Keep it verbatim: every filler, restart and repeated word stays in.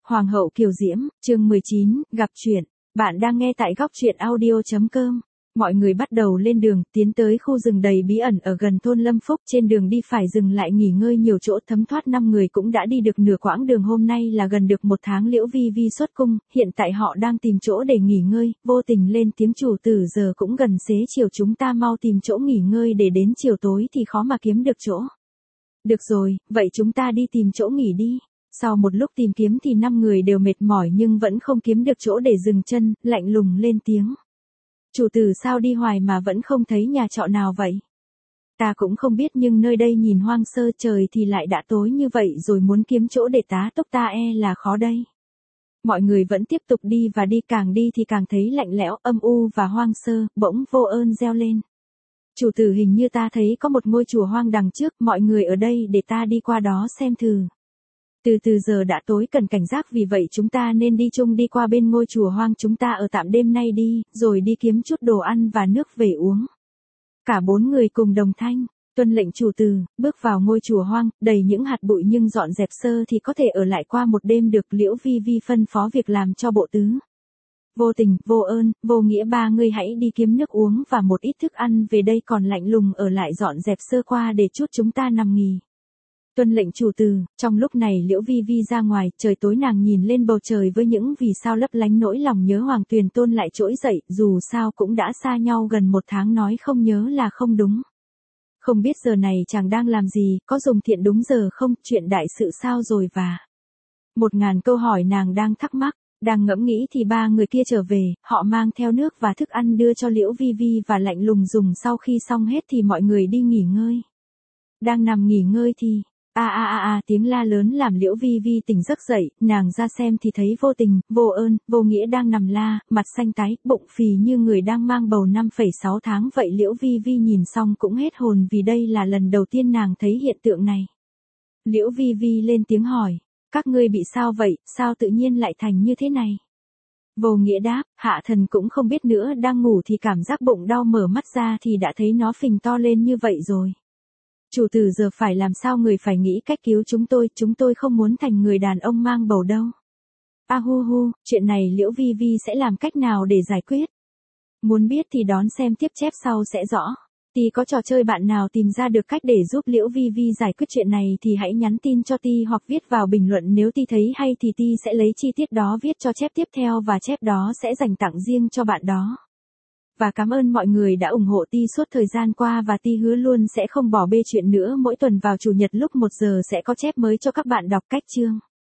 Hoàng hậu Kiều Diễm, chương mười chín, gặp chuyện. Bạn đang nghe tại góc truyện audio chấm com. Mọi người bắt đầu lên đường, tiến tới khu rừng đầy bí ẩn ở gần thôn Lâm Phúc. Trên đường đi phải dừng lại nghỉ ngơi nhiều chỗ, thấm thoát năm người cũng đã đi được nửa quãng đường. Hôm nay là gần được một tháng Liễu Vi Vi xuất cung, hiện tại họ đang tìm chỗ để nghỉ ngơi. Vô tình lên tiếng: chủ tử, giờ cũng gần xế chiều, chúng ta mau tìm chỗ nghỉ ngơi, để đến chiều tối thì khó mà kiếm được chỗ. Được rồi, vậy chúng ta đi tìm chỗ nghỉ đi. Sau một lúc tìm kiếm thì năm người đều mệt mỏi nhưng vẫn không kiếm được chỗ để dừng chân, lạnh lùng lên tiếng: chủ tử, sao đi hoài mà vẫn không thấy nhà trọ nào vậy? Ta cũng không biết, nhưng nơi đây nhìn hoang sơ, trời thì lại đã tối như vậy rồi, muốn kiếm chỗ để tá túc ta e là khó đây. Mọi người vẫn tiếp tục đi và đi, càng đi thì càng thấy lạnh lẽo, âm u và hoang sơ. Bỗng Vô Ơn reo lên: chủ tử, hình như ta thấy có một ngôi chùa hoang đằng trước, mọi người ở đây để ta đi qua đó xem thử. Từ từ giờ đã tối, cần cảnh giác, vì vậy chúng ta nên đi chung đi qua bên ngôi chùa hoang, chúng ta ở tạm đêm nay đi, rồi đi kiếm chút đồ ăn và nước về uống. Cả bốn người cùng đồng thanh: tuân lệnh chủ tử. Bước vào ngôi chùa hoang, đầy những hạt bụi nhưng dọn dẹp sơ thì có thể ở lại qua một đêm được. Liễu Vi Vi phân phó việc làm cho bộ tứ. Vô Tình, Vô Ơn, Vô Nghĩa ba người hãy đi kiếm nước uống và một ít thức ăn về đây, còn Lạnh Lùng ở lại dọn dẹp sơ qua để chút chúng ta nằm nghỉ. Tuân lệnh chủ tử. Trong lúc này Liễu Vi Vi ra ngoài, trời tối, nàng nhìn lên bầu trời với những vì sao lấp lánh, nỗi lòng nhớ Hoàng Tuyền Tôn lại trỗi dậy. Dù sao cũng đã xa nhau gần một tháng, nói không nhớ là không đúng. Không biết giờ này chàng đang làm gì, có dùng thiện đúng giờ không, chuyện đại sự sao rồi và... Một ngàn câu hỏi nàng đang thắc mắc. Đang ngẫm nghĩ thì ba người kia trở về, họ mang theo nước và thức ăn đưa cho Liễu Vi Vi và Lạnh Lùng dùng. Sau khi xong hết thì mọi người đi nghỉ ngơi. Đang nằm nghỉ ngơi thì... A a a a tiếng la lớn làm Liễu Vi Vi tỉnh giấc dậy, nàng ra xem thì thấy Vô Tình, Vô Ơn, Vô Nghĩa đang nằm la, mặt xanh tái, bụng phì như người đang mang bầu năm phẩy sáu tháng vậy. Liễu Vi Vi nhìn xong cũng hết hồn, vì đây là lần đầu tiên nàng thấy hiện tượng này. Liễu Vi Vi lên tiếng hỏi: các ngươi bị sao vậy, sao tự nhiên lại thành như thế này? Vô Nghĩa đáp: hạ thần cũng không biết nữa, đang ngủ thì cảm giác bụng đau, mở mắt ra thì đã thấy nó phình to lên như vậy rồi. Chủ tử, giờ phải làm sao? Người phải nghĩ cách cứu chúng tôi, chúng tôi không muốn thành người đàn ông mang bầu đâu. A hu hu, chuyện này Liễu Vi Vi sẽ làm cách nào để giải quyết? Muốn biết thì đón xem tiếp chép sau sẽ rõ. Ti có trò chơi bạn nào tìm ra được cách để giúp Liễu Vi Vi giải quyết chuyện này thì hãy nhắn tin cho Ti hoặc viết vào bình luận. Nếu Ti thấy hay thì Ti sẽ lấy chi tiết đó viết cho chép tiếp theo, và chép đó sẽ dành tặng riêng cho bạn đó. Và cảm ơn mọi người đã ủng hộ Ti suốt thời gian qua, và Ti hứa luôn sẽ không bỏ bê chuyện nữa. Mỗi tuần vào chủ nhật lúc một giờ sẽ có chép mới cho các bạn đọc. Cách chương